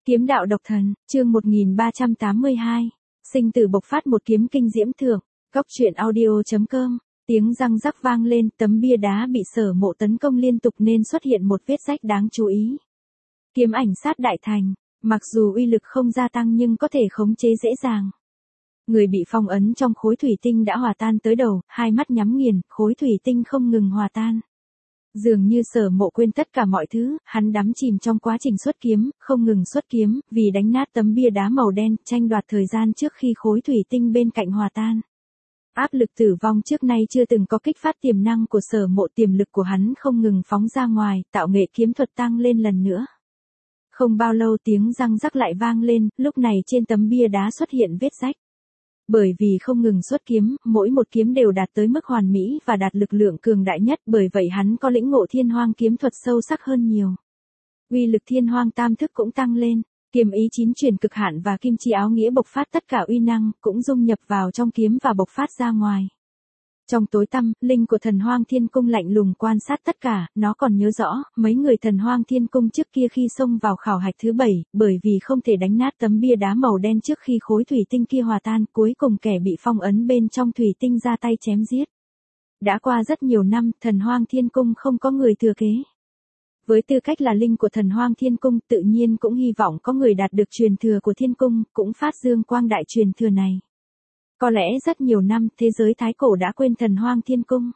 Kiếm đạo độc thần, chương 1382. Sinh tử bộc phát một kiếm kinh diễm thượng. Cóc truyện audio.com. Tiếng răng rắc vang lên, tấm bia đá bị Sở Mộ tấn công liên tục nên xuất hiện một vết rách đáng chú ý. Kiếm ảnh sát đại thành, mặc dù uy lực không gia tăng nhưng có thể khống chế dễ dàng. Người bị phong ấn trong khối thủy tinh đã hòa tan tới đầu, hai mắt nhắm nghiền, khối thủy tinh không ngừng hòa tan. Dường như Sở Mộ quên tất cả mọi thứ, hắn đắm chìm trong quá trình xuất kiếm, không ngừng xuất kiếm, vì đánh nát tấm bia đá màu đen, tranh đoạt thời gian trước khi khối thủy tinh bên cạnh hòa tan. Áp lực tử vong trước nay chưa từng có kích phát tiềm năng của Sở Mộ, tiềm lực của hắn không ngừng phóng ra ngoài, tạo nghệ kiếm thuật tăng lên lần nữa. Không bao lâu tiếng răng rắc lại vang lên, lúc này trên tấm bia đá xuất hiện vết rách. Bởi vì không ngừng xuất kiếm, mỗi một kiếm đều đạt tới mức hoàn mỹ và đạt lực lượng cường đại nhất, bởi vậy hắn có lĩnh ngộ thiên hoang kiếm thuật sâu sắc hơn nhiều. Uy lực thiên hoang tam thức cũng tăng lên, kiếm ý chín chuyển cực hạn và kim chi áo nghĩa bộc phát tất cả uy năng, cũng dung nhập vào trong kiếm và bộc phát ra ngoài. Trong tối tăm, linh của thần hoang thiên cung lạnh lùng quan sát tất cả, nó còn nhớ rõ, mấy người thần hoang thiên cung trước kia khi xông vào khảo hạch thứ 7, bởi vì không thể đánh nát tấm bia đá màu đen trước khi khối thủy tinh kia hòa tan, cuối cùng kẻ bị phong ấn bên trong thủy tinh ra tay chém giết. Đã qua rất nhiều năm, thần hoang thiên cung không có người thừa kế. Với tư cách là linh của thần hoang thiên cung, tự nhiên cũng hy vọng có người đạt được truyền thừa của thiên cung, cũng phát dương quang đại truyền thừa này. Có lẽ rất nhiều năm, thế giới thái cổ đã quên thần hoang thiên cung.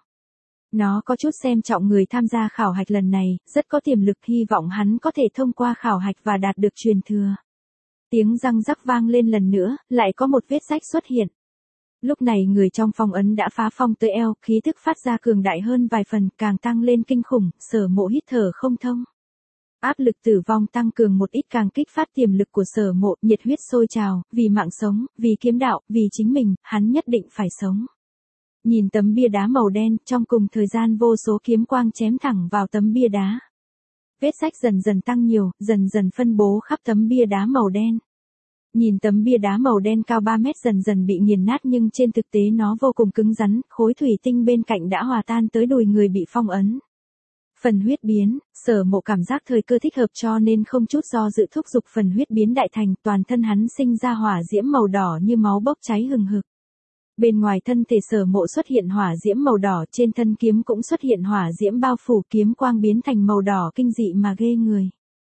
Nó có chút xem trọng người tham gia khảo hạch lần này, rất có tiềm lực, hy vọng hắn có thể thông qua khảo hạch và đạt được truyền thừa. Tiếng răng rắc vang lên lần nữa, lại có một vết rách xuất hiện. Lúc này người trong phong ấn đã phá phong tới eo, khí thức phát ra cường đại hơn vài phần, càng tăng lên kinh khủng, Sở Mộ hít thở không thông. Áp lực tử vong tăng cường một ít càng kích phát tiềm lực của Sở Mộ, nhiệt huyết sôi trào, vì mạng sống, vì kiếm đạo, vì chính mình, hắn nhất định phải sống. Nhìn tấm bia đá màu đen, trong cùng thời gian vô số kiếm quang chém thẳng vào tấm bia đá. Vết rách dần dần tăng nhiều, dần dần phân bố khắp tấm bia đá màu đen. Nhìn tấm bia đá màu đen cao 3 mét dần dần bị nghiền nát nhưng trên thực tế nó vô cùng cứng rắn, khối thủy tinh bên cạnh đã hòa tan tới đùi người bị phong ấn. Phần huyết biến, Sở Mộ cảm giác thời cơ thích hợp cho nên không chút do dự thúc giục phần huyết biến đại thành, toàn thân hắn sinh ra hỏa diễm màu đỏ như máu bốc cháy hừng hực. Bên ngoài thân thể Sở Mộ xuất hiện hỏa diễm màu đỏ, trên thân kiếm cũng xuất hiện hỏa diễm bao phủ, kiếm quang biến thành màu đỏ kinh dị mà ghê người.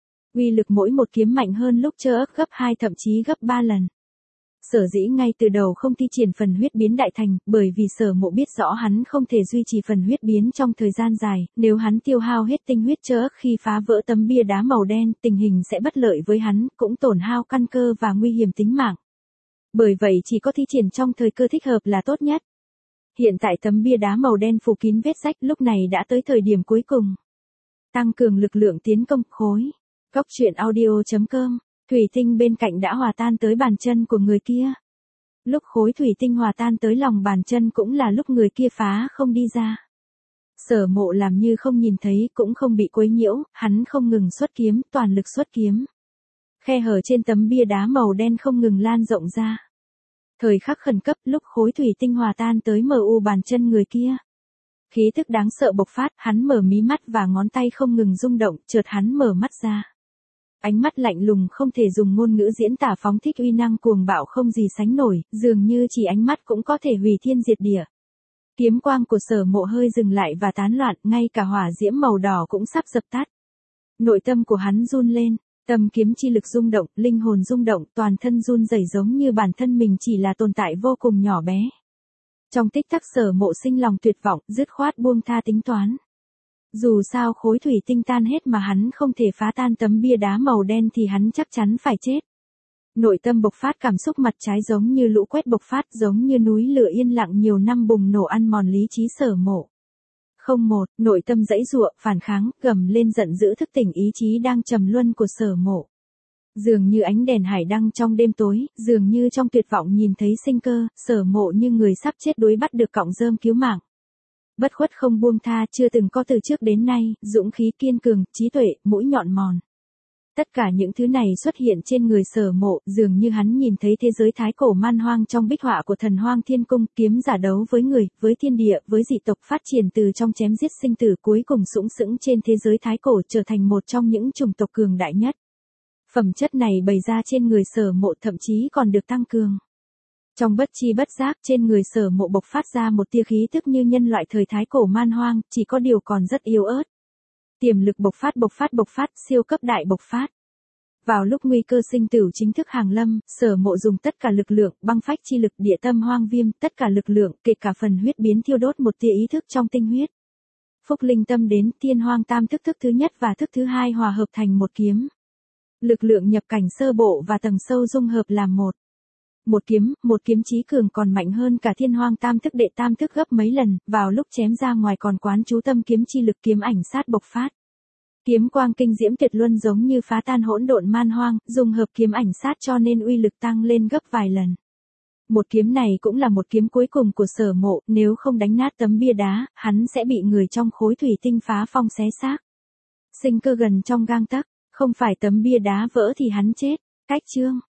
Uy lực mỗi một kiếm mạnh hơn lúc chơ ấp gấp 2 thậm chí gấp 3 lần. Sở dĩ ngay từ đầu không thi triển phần huyết biến đại thành, bởi vì Sở Mộ biết rõ hắn không thể duy trì phần huyết biến trong thời gian dài, nếu hắn tiêu hao hết tinh huyết chơ ấp khi phá vỡ tấm bia đá màu đen, tình hình sẽ bất lợi với hắn, cũng tổn hao căn cơ và nguy hiểm tính mạng. Bởi vậy chỉ có thi triển trong thời cơ thích hợp là tốt nhất. Hiện tại tấm bia đá màu đen phủ kín vết rách, lúc này đã tới thời điểm cuối cùng. Tăng cường lực lượng tiến công, khối. Cóc truyện audio.com. Thủy tinh bên cạnh đã hòa tan tới bàn chân của người kia. Lúc khối thủy tinh hòa tan tới lòng bàn chân cũng là lúc người kia phá không đi ra. Sở Mộ làm như không nhìn thấy, cũng không bị quấy nhiễu, hắn không ngừng xuất kiếm, toàn lực xuất kiếm. Khe hở trên tấm bia đá màu đen không ngừng lan rộng ra. Thời khắc khẩn cấp, lúc khối thủy tinh hòa tan tới mu bàn chân người kia. Khí thức đáng sợ bộc phát, hắn mở mí mắt và ngón tay không ngừng rung động, chợt hắn mở mắt ra. Ánh mắt lạnh lùng không thể dùng ngôn ngữ diễn tả, phóng thích uy năng cuồng bạo không gì sánh nổi, dường như chỉ ánh mắt cũng có thể hủy thiên diệt địa. Kiếm quang của Sở Mộ hơi dừng lại và tán loạn, ngay cả hỏa diễm màu đỏ cũng sắp dập tắt. Nội tâm của hắn run lên, tâm kiếm chi lực rung động, linh hồn rung động, toàn thân run rẩy giống như bản thân mình chỉ là tồn tại vô cùng nhỏ bé. Trong tích tắc Sở Mộ sinh lòng tuyệt vọng, dứt khoát buông tha tính toán. Dù sao khối thủy tinh tan hết mà hắn không thể phá tan tấm bia đá màu đen thì hắn chắc chắn phải chết. Nội tâm bộc phát cảm xúc mặt trái giống như lũ quét bộc phát, giống như núi lửa yên lặng nhiều năm bùng nổ ăn mòn lý trí Sở Mộ. Không một, nội tâm giãy giụa, phản kháng, gầm lên giận dữ thức tỉnh ý chí đang trầm luân của Sở Mộ. Dường như ánh đèn hải đăng trong đêm tối, dường như trong tuyệt vọng nhìn thấy sinh cơ, Sở Mộ như người sắp chết đuối bắt được cọng rơm cứu mạng. Bất khuất không buông tha, chưa từng có từ trước đến nay, dũng khí kiên cường, trí tuệ, mũi nhọn mòn. Tất cả những thứ này xuất hiện trên người Sở Mộ, dường như hắn nhìn thấy thế giới thái cổ man hoang trong bích họa của thần hoang thiên cung, kiếm giả đấu với người, với thiên địa, với dị tộc, phát triển từ trong chém giết sinh tử, cuối cùng sũng sững trên thế giới thái cổ trở thành một trong những chủng tộc cường đại nhất. Phẩm chất này bày ra trên người Sở Mộ thậm chí còn được tăng cường. Trong bất chi bất giác trên người Sở Mộ bộc phát ra một tia khí tức như nhân loại thời thái cổ man hoang, chỉ có điều còn rất yếu ớt. Tiềm lực bộc phát, siêu cấp đại bộc phát. Vào lúc nguy cơ sinh tử chính thức hàng lâm, Sở Mộ dùng tất cả lực lượng, băng phách chi lực, địa tâm hoang viêm, tất cả lực lượng, kể cả phần huyết biến thiêu đốt một tia ý thức trong tinh huyết. Phúc linh tâm đến, thiên hoang tam thức thức thứ nhất và thức thứ hai hòa hợp thành một kiếm. Lực lượng nhập cảnh sơ bộ và tầng sâu dung hợp làm một. Một kiếm chí cường còn mạnh hơn cả thiên hoang tam thức đệ tam thức gấp mấy lần, vào lúc chém ra ngoài còn quán chú tâm kiếm chi lực kiếm ảnh sát bộc phát. Kiếm quang kinh diễm tuyệt luân giống như phá tan hỗn độn man hoang, dung hợp kiếm ảnh sát cho nên uy lực tăng lên gấp vài lần. Một kiếm này cũng là một kiếm cuối cùng của Sở Mộ, nếu không đánh nát tấm bia đá, hắn sẽ bị người trong khối thủy tinh phá phong xé xác. Sinh cơ gần trong gang tấc, không phải tấm bia đá vỡ thì hắn chết. Cách chương